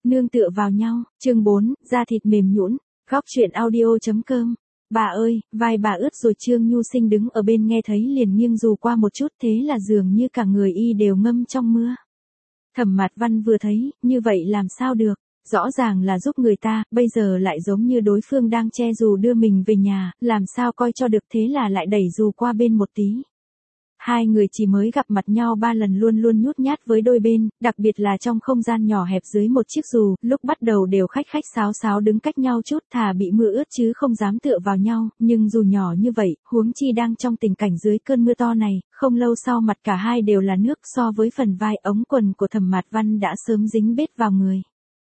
nương tựa vào nhau, chương 4, da thịt mềm nhũn, góc chuyện audio.com. Bà ơi, vai bà ướt rồi. Trương Nhu Sinh đứng ở bên nghe thấy liền nghiêng dù qua một chút, thế là dường như cả người y đều ngâm trong mưa. Thẩm Mạt Văn vừa thấy, như vậy làm sao được, rõ ràng là giúp người ta, bây giờ lại giống như đối phương đang che dù đưa mình về nhà, làm sao coi cho được, thế là lại đẩy dù qua bên một tí. Hai người chỉ mới gặp mặt nhau 3 lần luôn luôn nhút nhát với đôi bên, đặc biệt là trong không gian nhỏ hẹp dưới một chiếc dù, lúc bắt đầu đều khách khách sáo sáo đứng cách nhau chút, thà bị mưa ướt chứ không dám tựa vào nhau, nhưng dù nhỏ như vậy, huống chi đang trong tình cảnh dưới cơn mưa to này, không lâu sau mặt cả hai đều là nước, so với phần vai ống quần của Thẩm Mạt Văn đã sớm dính bết vào người.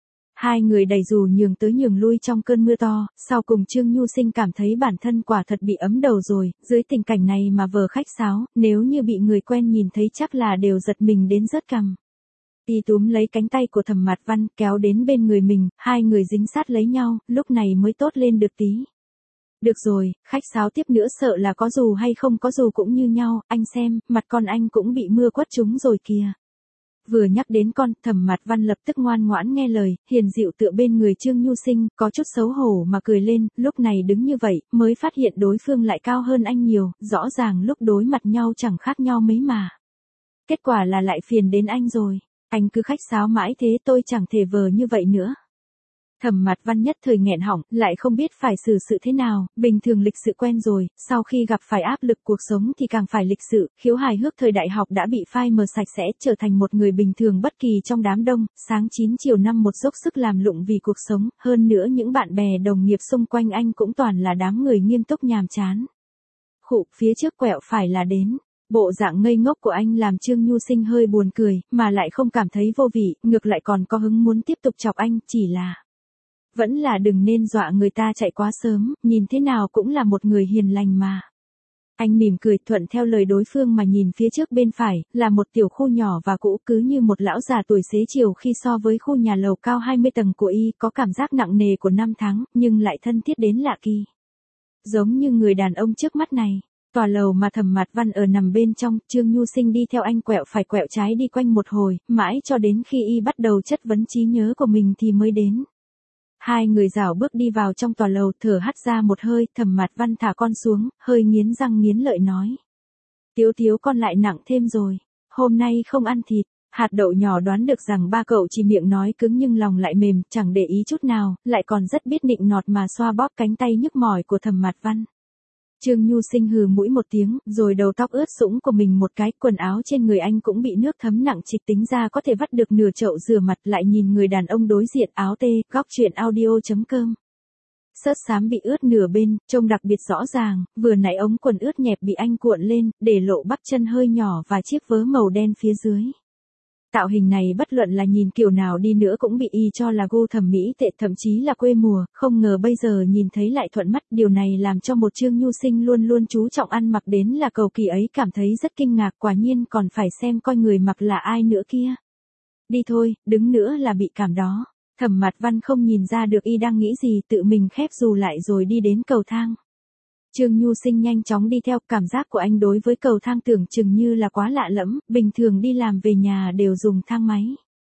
Hai người đẩy dù nhường tới nhường lui trong cơn mưa to, sau cùng Trương Nhu Sinh cảm thấy bản thân quả thật bị ấm đầu rồi, dưới tình cảnh này mà vờ khách sáo, nếu như bị người quen nhìn thấy chắc là đều giật mình đến rớt cằm. Y túm lấy cánh tay của Thẩm Mạt Văn, kéo đến bên người mình, hai người dính sát lấy nhau, lúc này mới tốt lên được tí. Được rồi, khách sáo tiếp nữa sợ là có dù hay không có dù cũng như nhau, anh xem, mặt con anh cũng bị mưa quất trúng rồi kìa. Vừa nhắc đến con, Thẩm Mạt Văn lập tức ngoan ngoãn nghe lời, hiền dịu tựa bên người Trương Nhu Sinh, có chút xấu hổ mà cười lên, lúc này đứng như vậy, mới phát hiện đối phương lại cao hơn anh nhiều, rõ ràng lúc đối mặt nhau chẳng khác nhau mấy mà. Kết quả là lại phiền đến anh rồi, anh cứ khách sáo mãi thế tôi chẳng thể vờ như vậy nữa. Thẩm Mạt Văn nhất thời nghẹn họng, lại không biết phải xử sự thế nào, bình thường lịch sự quen rồi, sau khi gặp phải áp lực cuộc sống thì càng phải lịch sự, khiếu hài hước thời đại học đã bị phai mờ sạch sẽ, trở thành một người bình thường bất kỳ trong đám đông, sáng 9 chiều 5 một dốc sức làm lụng vì cuộc sống, hơn nữa những bạn bè đồng nghiệp xung quanh anh cũng toàn là đám người nghiêm túc nhàm chán. Khụ, phía trước quẹo phải là đến. Bộ dạng ngây ngốc của anh làm Trương Nhu Sinh hơi buồn cười, mà lại không cảm thấy vô vị, ngược lại còn có hứng muốn tiếp tục chọc anh, chỉ là vẫn là đừng nên dọa người ta chạy quá sớm, nhìn thế nào cũng là một người hiền lành mà. Anh mỉm cười thuận theo lời đối phương mà nhìn phía trước bên phải, là một tiểu khu nhỏ và cũ, cứ như một lão già tuổi xế chiều khi so với khu nhà lầu cao 20 tầng của y, có cảm giác nặng nề của năm tháng, nhưng lại thân thiết đến lạ kỳ. Giống như người đàn ông trước mắt này. Tòa lầu mà Thẩm Mạt Văn ở nằm bên trong, Trương Nhu Sinh đi theo anh quẹo phải quẹo trái đi quanh một hồi, mãi cho đến khi y bắt đầu chất vấn trí nhớ của mình thì mới đến. Hai người rảo bước đi vào trong tòa lầu, thở hắt ra một hơi, Thẩm Mạt Văn thả con xuống, hơi nghiến răng nghiến lợi nói. Tiếu Tiếu con lại nặng thêm rồi, hôm nay không ăn thịt. Hạt đậu nhỏ đoán được rằng ba cậu chỉ miệng nói cứng nhưng lòng lại mềm, chẳng để ý chút nào, lại còn rất biết nịnh nọt mà xoa bóp cánh tay nhức mỏi của Thẩm Mạt Văn. Trương Nhu Sinh hừ mũi một tiếng, rồi đầu tóc ướt sũng của mình một cái, quần áo trên người anh cũng bị nước thấm nặng trịch, tính ra có thể vắt được nửa chậu rửa mặt, lại nhìn người đàn ông đối diện áo tê, góc chuyện audio.com. Sớt xám bị ướt nửa bên, trông đặc biệt rõ ràng, vừa nãy ống quần ướt nhẹp bị anh cuộn lên, để lộ bắp chân hơi nhỏ và chiếc vớ màu đen phía dưới. Tạo hình này bất luận là nhìn kiểu nào đi nữa cũng bị y cho là gu thẩm mỹ tệ, thậm chí là quê mùa, không ngờ bây giờ nhìn thấy lại thuận mắt, điều này làm cho một Trương Nhu Sinh luôn luôn chú trọng ăn mặc đến là cầu kỳ ấy cảm thấy rất kinh ngạc, quả nhiên còn phải xem coi người mặc là ai nữa kia. Đi thôi, đứng nữa là bị cảm đó. Thẩm Mạt Văn không nhìn ra được y đang nghĩ gì, tự mình khép dù lại rồi đi đến cầu thang. Trương Nhu Sinh nhanh chóng đi theo, cảm giác của anh đối với cầu thang tưởng chừng như là quá lạ lẫm, bình thường đi làm về nhà đều dùng thang máy.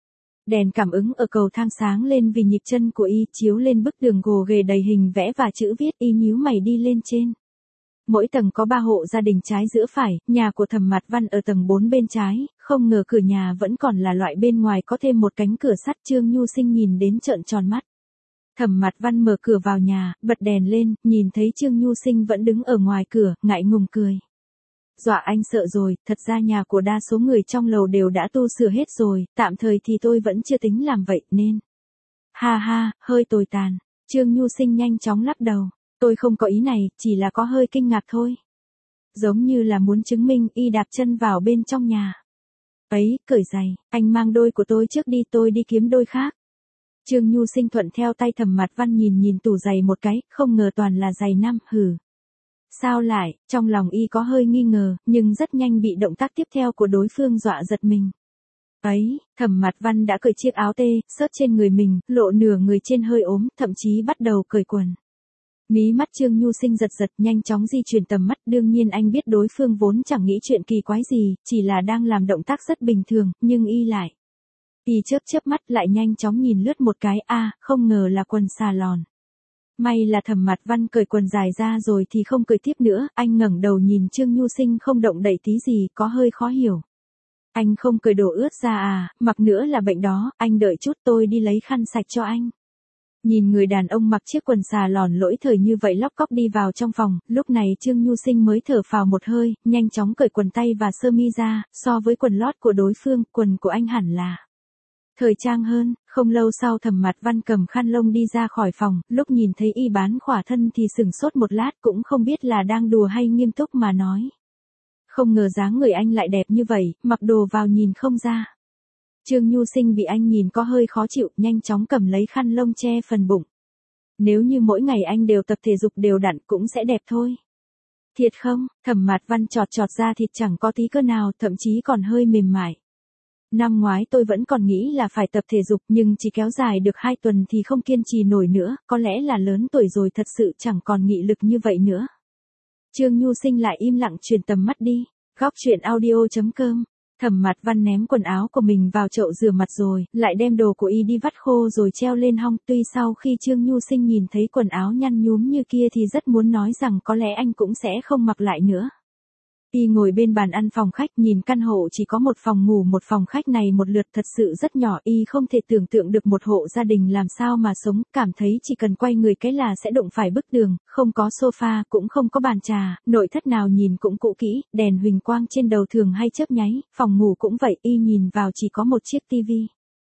Đèn cảm ứng ở cầu thang sáng lên vì nhịp chân của y, chiếu lên bức tường gồ ghề đầy hình vẽ và chữ viết, y nhíu mày đi lên trên. Mỗi tầng có 3 hộ gia đình trái giữa phải, nhà của Thẩm Mạt Văn ở tầng 4 bên trái, không ngờ cửa nhà vẫn còn là loại bên ngoài có thêm một cánh cửa sắt, Trương Nhu Sinh nhìn đến trợn tròn mắt. Thẩm Mạt Văn mở cửa vào nhà, bật đèn lên, nhìn thấy Trương Nhu Sinh vẫn đứng ở ngoài cửa, ngại ngùng cười. Dọa anh sợ rồi, thật ra nhà của đa số người trong lầu đều đã tu sửa hết rồi, tạm thời thì tôi vẫn chưa tính làm vậy nên. Ha ha, hơi tồi tàn. Trương Nhu Sinh nhanh chóng lắc đầu, tôi không có ý này, chỉ là có hơi kinh ngạc thôi. Giống như là muốn chứng minh, y đạp chân vào bên trong nhà. Ấy, cởi giày, anh mang đôi của tôi trước đi, tôi đi kiếm đôi khác. Trương Nhu Sinh thuận theo tay Thẩm Mạt Văn nhìn tủ giày một cái, không ngờ toàn là giày nam, hử. Sao lại, trong lòng y có hơi nghi ngờ, nhưng rất nhanh bị động tác tiếp theo của đối phương dọa giật mình. Ấy, Thẩm Mạt Văn đã cởi chiếc áo tê, xớt trên người mình, lộ nửa người trên hơi ốm, thậm chí bắt đầu cởi quần. Mí mắt Trương Nhu Sinh giật giật, nhanh chóng di chuyển tầm mắt, đương nhiên anh biết đối phương vốn chẳng nghĩ chuyện kỳ quái gì, chỉ là đang làm động tác rất bình thường, nhưng y lại Y chớp chớp mắt lại nhanh chóng nhìn lướt một cái, không ngờ là quần xà lòn. May là Thẩm Mạt Văn cởi quần dài ra rồi thì không cởi tiếp nữa, anh ngẩng đầu nhìn Trương Nhu Sinh không động đậy tí gì, có hơi khó hiểu. Anh không cởi đồ ướt ra mặc nữa là bệnh đó, anh đợi chút tôi đi lấy khăn sạch cho anh. Nhìn người đàn ông mặc chiếc quần xà lòn lỗi thời như vậy lóc cóc đi vào trong phòng, lúc này Trương Nhu Sinh mới thở phào một hơi, nhanh chóng cởi quần tay và sơ mi ra, so với quần lót của đối phương, quần của anh hẳn là thời trang hơn. Không lâu sau Thẩm Mạt Văn cầm khăn lông đi ra khỏi phòng, lúc nhìn thấy y bán khỏa thân thì sửng sốt một lát, cũng không biết là đang đùa hay nghiêm túc mà nói. Không ngờ dáng người anh lại đẹp như vậy, mặc đồ vào nhìn không ra. Trương Nhu Sinh bị anh nhìn có hơi khó chịu, nhanh chóng cầm lấy khăn lông che phần bụng. Nếu như mỗi ngày anh đều tập thể dục đều đặn cũng sẽ đẹp thôi. Thiệt không? Thẩm Mạt Văn chọt chọt ra thịt chẳng có tí cơ nào, thậm chí còn hơi mềm mại. Năm ngoái tôi vẫn còn nghĩ là phải tập thể dục nhưng chỉ kéo dài được 2 tuần thì không kiên trì nổi nữa, có lẽ là lớn tuổi rồi thật sự chẳng còn nghị lực như vậy nữa. Trương Nhu Sinh lại im lặng chuyển tầm mắt đi. Góc truyện audio.com. Thẩm Mạt Văn ném quần áo của mình vào chậu rửa mặt rồi, lại đem đồ của y đi vắt khô rồi treo lên hong. Tuy sau khi Trương Nhu Sinh nhìn thấy quần áo nhăn nhúm như kia thì rất muốn nói rằng có lẽ anh cũng sẽ không mặc lại nữa. Y ngồi bên bàn ăn phòng khách nhìn căn hộ chỉ có một phòng ngủ một phòng khách này một lượt thật sự rất nhỏ, y không thể tưởng tượng được một hộ gia đình làm sao mà sống, cảm thấy chỉ cần quay người cái là sẽ đụng phải bức tường, không có sofa cũng không có bàn trà, nội thất nào nhìn cũng cũ kỹ, đèn huỳnh quang trên đầu thường hay chớp nháy, phòng ngủ cũng vậy, y nhìn vào chỉ có một chiếc tivi.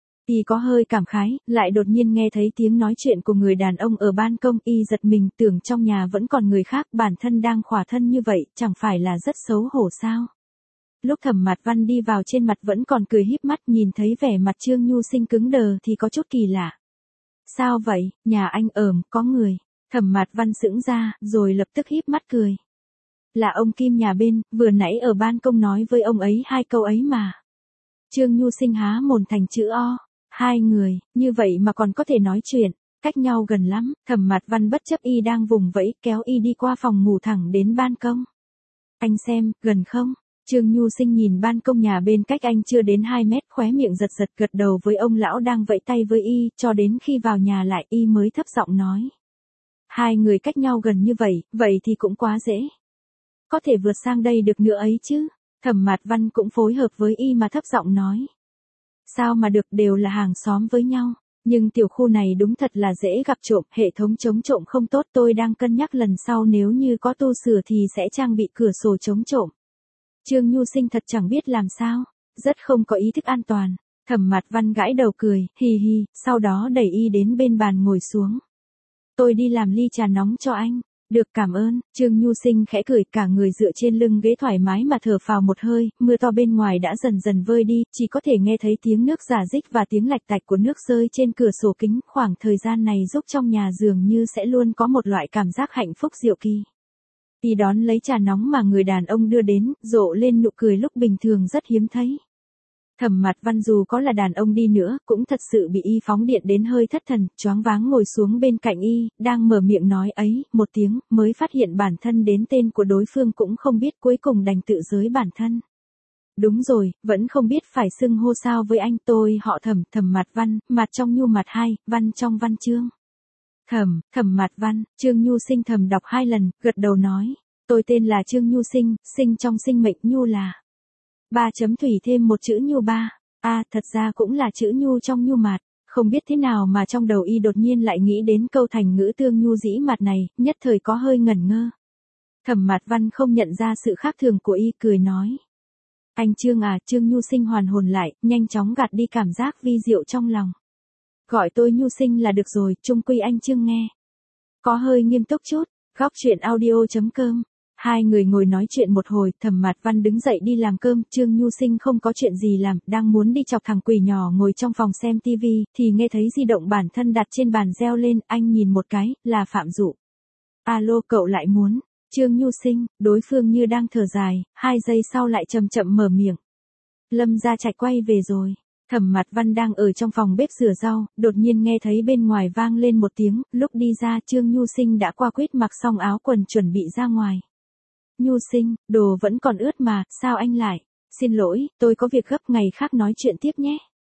Y có hơi cảm khái, lại đột nhiên nghe thấy tiếng nói chuyện của người đàn ông ở ban công, y giật mình tưởng trong nhà vẫn còn người khác, bản thân đang khỏa thân như vậy, chẳng phải là rất xấu hổ sao. Lúc Thẩm Mạt Văn đi vào trên mặt vẫn còn cười híp mắt, nhìn thấy vẻ mặt Trương Nhu Sinh cứng đờ thì có chút kỳ lạ. Sao vậy, nhà anh có người. Thẩm Mạt Văn sững ra, rồi lập tức híp mắt cười. Là ông Kim nhà bên, vừa nãy ở ban công nói với ông ấy 2 câu ấy mà. Trương Nhu Sinh há mồm thành chữ O. 2 người, như vậy mà còn có thể nói chuyện, cách nhau gần lắm. Thẩm Mạt Văn bất chấp y đang vùng vẫy, kéo y đi qua phòng ngủ thẳng đến ban công. Anh xem, gần không? Trương Nhu Sinh nhìn ban công nhà bên cách anh chưa đến 2 mét, khóe miệng giật giật gật đầu với ông lão đang vẫy tay với y, cho đến khi vào nhà lại y mới thấp giọng nói. 2 người cách nhau gần như vậy thì cũng quá dễ. Có thể vượt sang đây được nữa ấy chứ. Thẩm Mạt Văn cũng phối hợp với y mà thấp giọng nói. Sao mà được, đều là hàng xóm với nhau. Nhưng tiểu khu này đúng thật là dễ gặp trộm, hệ thống chống trộm không tốt, tôi đang cân nhắc lần sau nếu như có tu sửa thì sẽ trang bị cửa sổ chống trộm. Trương Nhu Sinh thật chẳng biết làm sao, rất không có ý thức an toàn. Thẩm Mạt Văn gãi đầu cười, hì hì, sau đó đẩy y đến bên bàn ngồi xuống. Tôi đi làm ly trà nóng cho anh. Được, cảm ơn. Trương Nhu Sinh khẽ cười, cả người dựa trên lưng ghế thoải mái mà thở phào một hơi, mưa to bên ngoài đã dần dần vơi đi, chỉ có thể nghe thấy tiếng nước rả rích và tiếng lạch tạch của nước rơi trên cửa sổ kính, khoảng thời gian này giúp trong nhà dường như sẽ luôn có một loại cảm giác hạnh phúc diệu kỳ. Y đón lấy trà nóng mà người đàn ông đưa đến, rộ lên nụ cười lúc bình thường rất hiếm thấy. Thẩm Mạt Văn dù có là đàn ông đi nữa, cũng thật sự bị y phóng điện đến hơi thất thần, choáng váng ngồi xuống bên cạnh y, đang mở miệng nói ấy, một tiếng, mới phát hiện bản thân đến tên của đối phương cũng không biết, cuối cùng đành tự giới bản thân. Đúng rồi, vẫn không biết phải xưng hô sao với anh, tôi họ Thẩm, Thẩm Mạt Văn, mặt trong Nhu mặt 2, văn trong Văn Chương. Thẩm Mạt Văn, Trương Nhu Sinh thầm đọc 2 lần, gật đầu nói, tôi tên là Trương Nhu Sinh, sinh trong sinh mệnh Nhu là 3 chấm thủy thêm một chữ Nhu 3. Thật ra cũng là chữ Nhu trong Nhu mạt. Không biết thế nào mà trong đầu y đột nhiên lại nghĩ đến câu thành ngữ tương Nhu dĩ mạt này, nhất thời có hơi ngẩn ngơ. Thẩm Mạt Văn không nhận ra sự khác thường của y, cười nói. Anh Trương à, Trương Nhu Sinh hoàn hồn lại, nhanh chóng gạt đi cảm giác vi diệu trong lòng. Gọi tôi Nhu Sinh là được rồi, chung quy anh Trương nghe. Có hơi nghiêm túc chút. Góc truyện audio.com. 2 người ngồi nói chuyện một hồi, Thẩm Mạt Văn đứng dậy đi làm cơm, Trương Nhu Sinh không có chuyện gì làm, đang muốn đi chọc thằng quỷ nhỏ ngồi trong phòng xem tivi, thì nghe thấy di động bản thân đặt trên bàn reo lên, anh nhìn một cái, là Phạm Dụ. Alo, cậu lại muốn. Trương Nhu Sinh, đối phương như đang thở dài, 2 giây sau lại chậm chậm mở miệng. Lâm Gia Trạch quay về rồi. Thẩm Mạt Văn đang ở trong phòng bếp rửa rau, đột nhiên nghe thấy bên ngoài vang lên một tiếng, lúc đi ra Trương Nhu Sinh đã qua quýt mặc xong áo quần chuẩn bị ra ngoài. Nhu Sinh, đồ vẫn còn ướt mà, sao anh lại? Xin lỗi, tôi có việc gấp, ngày khác nói chuyện tiếp nhé.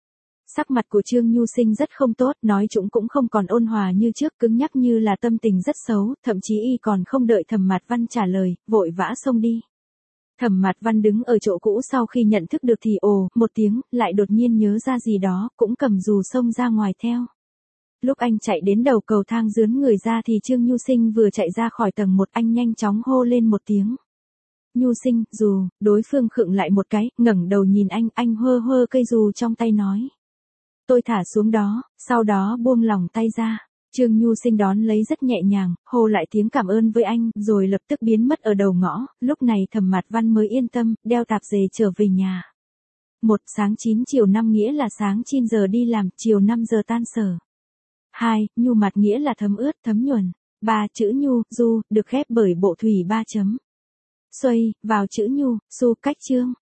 Sắc mặt của Trương Nhu Sinh rất không tốt, nói chúng cũng không còn ôn hòa như trước, cứng nhắc như là tâm tình rất xấu, thậm chí y còn không đợi Thẩm Mạt Văn trả lời, vội vã xông đi. Thẩm Mạt Văn đứng ở chỗ cũ sau khi nhận thức được thì ồ, một tiếng, lại đột nhiên nhớ ra gì đó, cũng cầm dù xông ra ngoài theo. Lúc anh chạy đến đầu cầu thang dướn người ra thì Trương Nhu Sinh vừa chạy ra khỏi tầng 1, anh nhanh chóng hô lên một tiếng. Nhu Sinh, dù, đối phương khựng lại một cái, ngẩng đầu nhìn anh hơ hơ cây dù trong tay nói. Tôi thả xuống đó, sau đó buông lỏng tay ra. Trương Nhu Sinh đón lấy rất nhẹ nhàng, hô lại tiếng cảm ơn với anh, rồi lập tức biến mất ở đầu ngõ, lúc này Thẩm Mạt Văn mới yên tâm, đeo tạp dề trở về nhà. 1. Sáng 9 chiều 5 nghĩa là sáng 9 giờ đi làm, chiều 5 giờ tan sở. 2. Nhu mặt nghĩa là thấm ướt, thấm nhuần. 3. Chữ Nhu, Du, được ghép bởi bộ thủy 3 chấm. Xuây, vào chữ Nhu, Su cách chương.